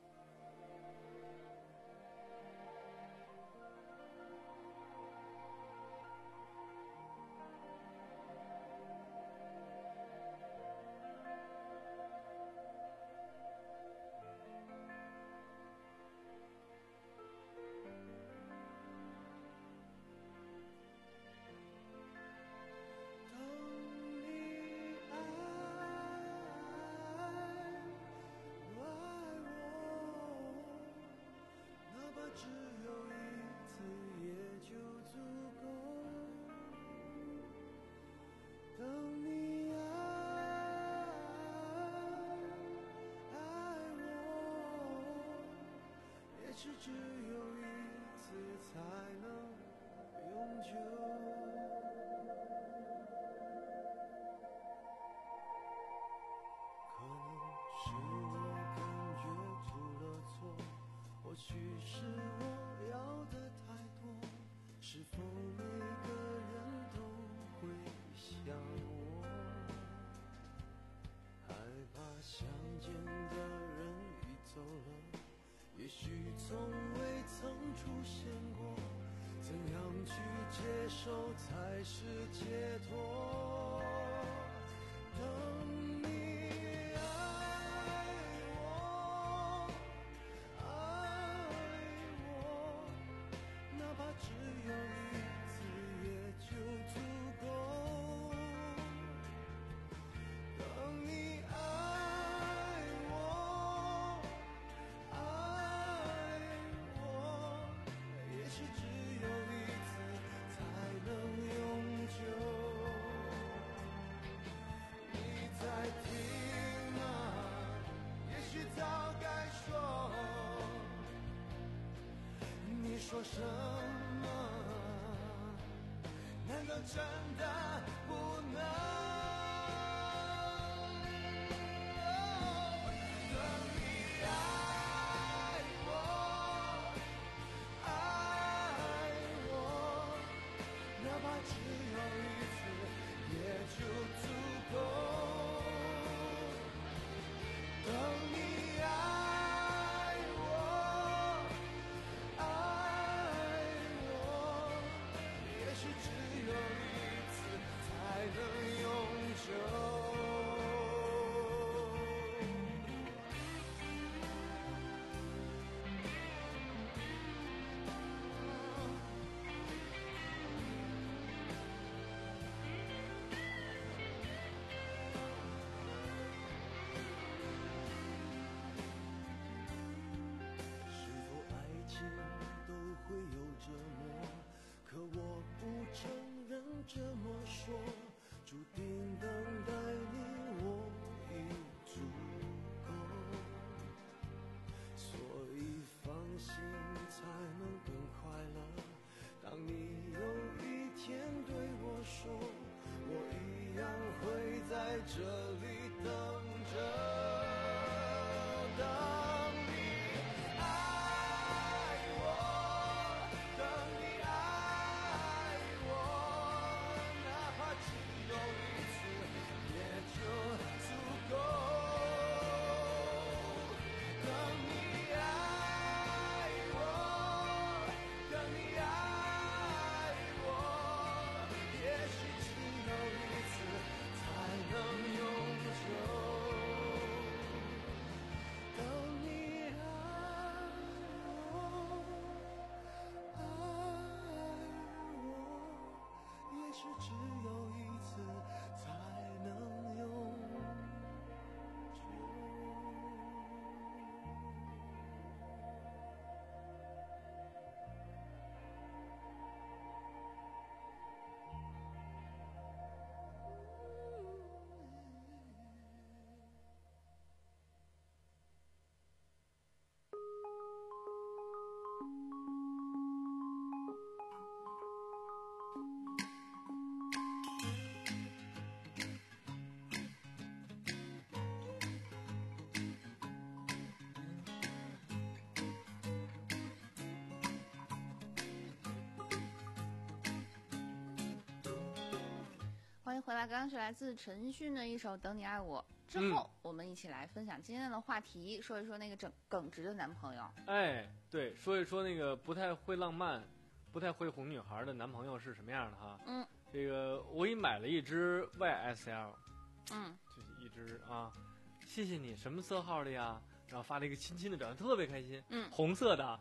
是只有一次才能永久。可能是我感觉出了错，或许是我要的太多。是否每个人都会像我，害怕相见的人已走了，也许从未曾出现过，怎样去接受才是解脱？等你爱我，爱我，哪怕只有一次也就足够。等你爱我，爱我，也许只有一次才能永久。你在听吗？也许早该说。你说什么？难道真的不能？才能有欢迎回来，刚刚是来自陈勋的一首《等你爱我》。之后、嗯、我们一起来分享今天的话题，说一说那个整耿直的男朋友。 哎，对，说一说那个不太会浪漫、不太会哄女孩的男朋友是什么样的哈。 嗯， 这个我已买了一支 Y S L， 嗯， 就是一支啊，谢谢你，什么色号的呀？然后发了一个亲亲的表情，特别开心。 嗯， 红色的。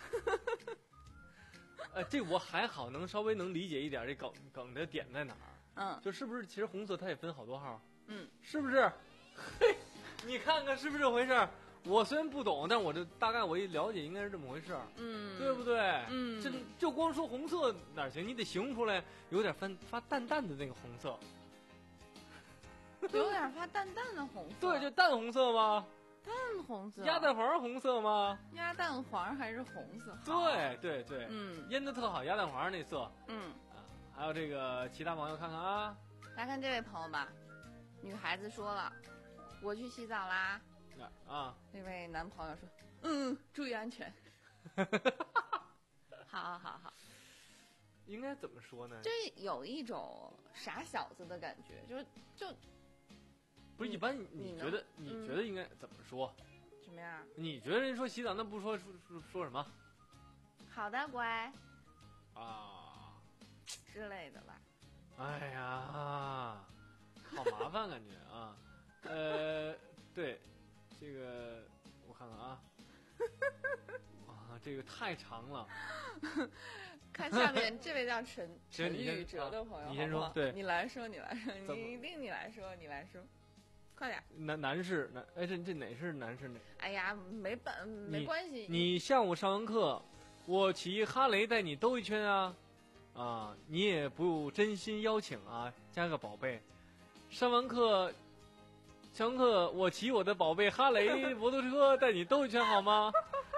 呃，这我还好，能稍微能理解一点这梗梗的点在哪儿。 嗯， 就是不是其实红色它也分好多号。 嗯， 是不是？嘿，你看看是不是这回事？我虽然不懂，但我这大概我一了解应该是这么回事。 嗯， 对不对？ 嗯， 就就光说红色哪行？你得形容出来有点发发淡淡的那个红色。 有点发淡淡的红色。 对，就淡红色吗？ 淡红色。 鸭蛋黄红色吗？ 鸭蛋黄还是红色？ 对对对， 嗯， 腌的特好，鸭蛋黄那色。 嗯啊，还有这个其他网友看看啊。 来看这位朋友吧，女孩子说了，我去洗澡啦。 啊， 那位男朋友说，嗯，注意安全。好好好好。 应该怎么说呢？ 就有一种傻小子的感觉，就是就不是一般。你觉得你觉得应该怎么说？ 什么样？ 你觉得人说洗澡，那不说说说什么？ 好的，乖。 啊， 之类的吧。 哎呀，好麻烦感觉啊。呃，对，这个我看看啊。啊，这个太长了。 看下面这位叫陈陈宇哲的朋友， 你先说，对， 你来说，你来说，你一定你来说，你来说，快点。 男男士，男，哎，这这哪是男士呢？ 哎呀，没办没关系。 你下午上完课，我骑哈雷带你兜一圈啊，啊，你也不真心邀请啊，加个宝贝。上完课，上完课，我骑我的宝贝哈雷摩托车带你兜一圈好吗？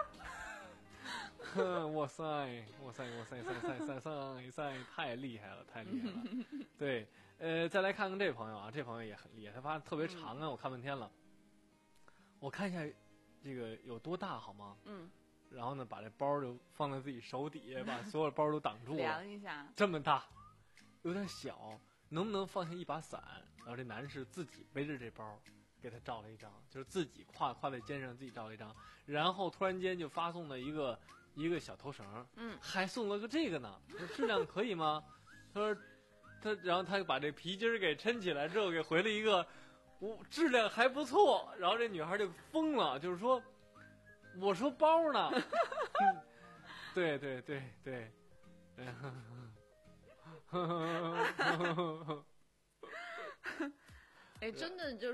哇塞，哇塞，哇塞，塞塞塞塞塞，太厉害了，太厉害了。对，呃，再来看看这朋友啊，这朋友也很厉害，他发特别长啊，我看半天了。我看一下这个有多大好吗？ 嗯。 然后呢，把这包就放在自己手底下，把所有包都挡住了。 量一下。 这么大，有点小，能不能放下一把伞？然后这男士自己背着这包，给他照了一张，就是自己挎挎在肩上，自己照了一张，然后突然间就发送了一个。一个小头绳， 嗯， 还送了个这个呢，说质量可以吗？他说，他然后他把这皮筋儿给抻起来之后，给回了一个，我质量还不错。然后这女孩就疯了，就是说，我说包呢，嗯、对对对对， 哎，真的就是，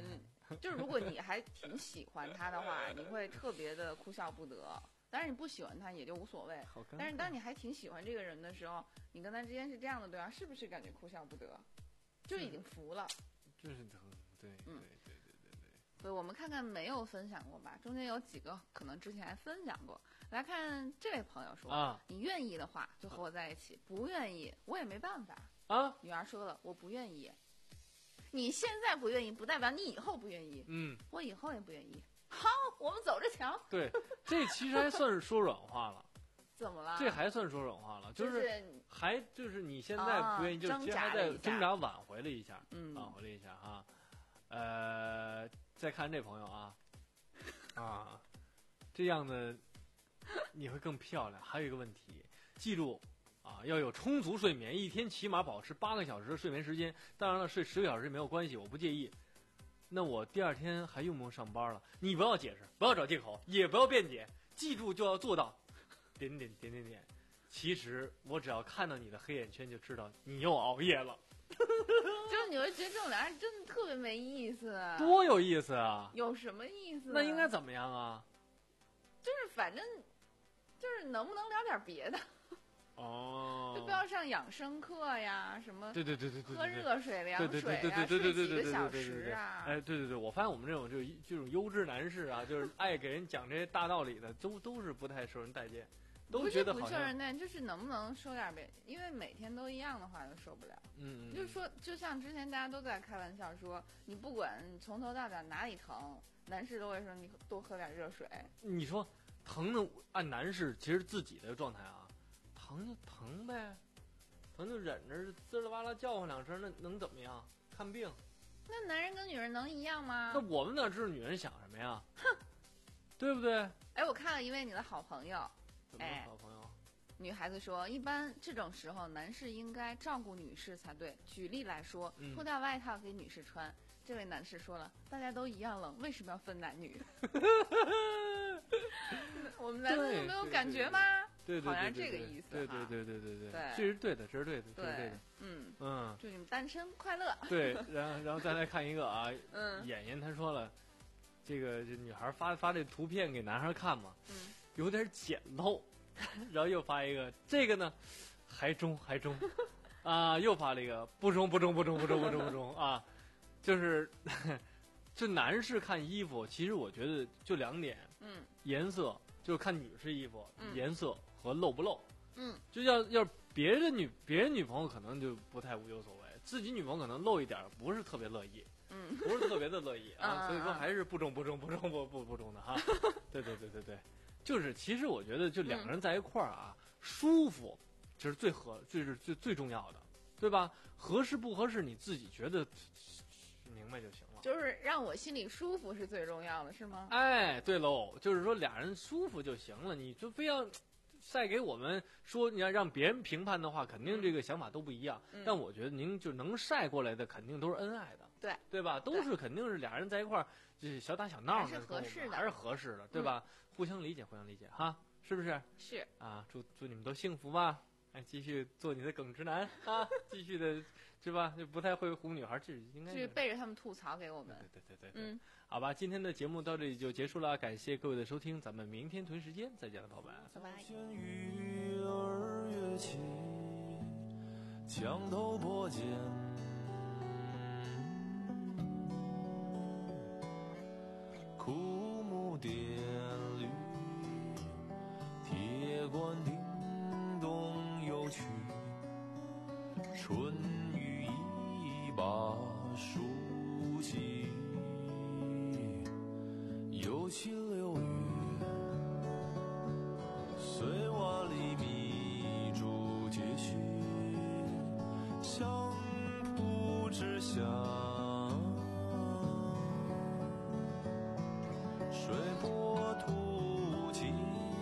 就是如果你还挺喜欢他的话，你会特别的哭笑不得。但是你不喜欢他也就无所谓，但是当你还挺喜欢这个人的时候，你跟他之间是这样的对话，是不是感觉哭笑不得？就已经服了。 就是对， 嗯， 对对对对对。 所以我们看看没有分享过吧，中间有几个可能之前还分享过。来看这位朋友说， 啊， 你愿意的话就和我在一起，不愿意我也没办法啊。 女儿说了，我不愿意。你现在不愿意，不代表你以后不愿意。 嗯， 我以后也不愿意。好，我们走着瞧。 对，这其实还算是说软话了。 怎么了？ 这还算说软话了， 就是还就是你现在不愿意，就是其实还在挣扎挽回了一下， 嗯， 挽回了一下哈。呃，再看这朋友啊，啊，这样的你会更漂亮。还有一个问题，记住啊，要有充足睡眠，一天起码保持八个小时的睡眠时间。当然了，睡十个小时也没有关系，我不介意。那我第二天还用不用上班了？你不要解释，不要找借口，也不要辩解，记住就要做到。点点点点点，其实我只要看到你的黑眼圈就知道你又熬夜了。 就是你会觉得这种聊天真的特别没意思。 多有意思啊！ 有什么意思？ 那应该怎么样啊？ 就是反正就是能不能聊点别的？ 哦， 就不要上养生课呀，什么对对对对对， 喝热水、凉水啊， 睡几个小时啊。 哎，对对对，我发现我们这种就是这种优质男士啊，就是爱给人讲这些大道理的，都都是不太受人待见，都觉得好像不是受人待见，就是能不能说点别，因为每天都一样的话就受不了。 嗯， 就是说，就像之前大家都在开玩笑说，你不管从头到脚哪里疼，男士都会说你多喝点热水。 你说疼的按男士其实自己的状态啊。疼就疼呗，疼可能就忍着滋啦哇啦叫唤两声，那能怎么样？看病。 那男人跟女人能一样吗？ 那我们哪知道女人想什么呀？哼，对不对？ 哎，我看了一位你的好朋友， 怎么好朋友？ 女孩子说，一般这种时候，男士应该照顾女士才对。举例来说， 嗯、 脱掉外套给女士穿。这位男士说了，大家都一样冷，为什么要分男女？我们男的就没有感觉吗？ 对对对， 好像是这个意思。 对对对对对对， 对， 这是对的，这是对的，这是对的。 嗯嗯， 祝你们单身快乐。 对，然后然后再来看一个啊， 嗯， 演员他说了，这个这女孩发发这图片给男孩看嘛， 嗯， 有点简陋，然后又发一个这个呢，还中还中，啊，又发了一个不中不中不中不中不中不中啊。就是，就男士看衣服，其实我觉得就两点， 嗯， 颜色，就是看女士衣服、 嗯、 颜色和露不露， 嗯， 就要要别的女别人女朋友可能就不太无有所谓，自己女朋友可能露一点不是特别乐意， 嗯， 不是特别的乐意啊， 嗯、 所以说还是不中不中不中不不不中的哈，对对对对对，就是其实我觉得就两个人在一块儿啊， 嗯、 舒服，这是最合，这是最最重要的，对吧？合适不合适你自己觉得。明白就行了， 就是让我心里舒服是最重要的，是吗？ 哎，对喽，就是说俩人舒服就行了，你就非要晒给我们说，你要让别人评判的话，肯定这个想法都不一样。 嗯、 但我觉得您就能晒过来的，肯定都是恩爱的， 对对吧？都是肯定是俩人在一块儿，就是小打小闹的， 还是合适的， 还是合适的，对吧？嗯、互相理解，互相理解，哈，是不是？ 是啊，祝祝你们都幸福吧！哎，继续做你的耿直男啊，继续的。是吧？就不太会哄女孩，这应该是背着他们吐槽给我们。 对对对对对， 嗯， 好吧，今天的节目到这里就结束了，感谢各位的收听，咱们明天同一时间再见了，朋友们， 拜拜。 墙头拨剑，枯木点绿，铁罐叮咚有曲，春雨一把书记，有情流月，碎瓦里密竹节穴，相扑之下，水波突起，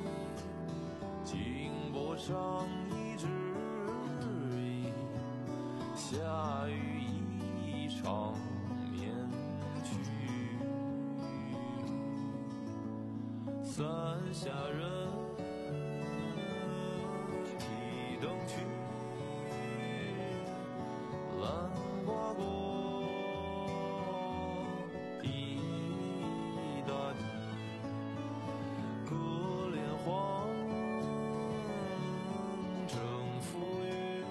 金波上一枝意，下雨一场面去，三下人提灯去，蓝瓜果一大地，各莲花正浮云，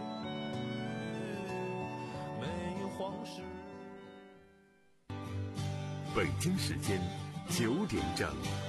梅黄时。 北京时间九点整。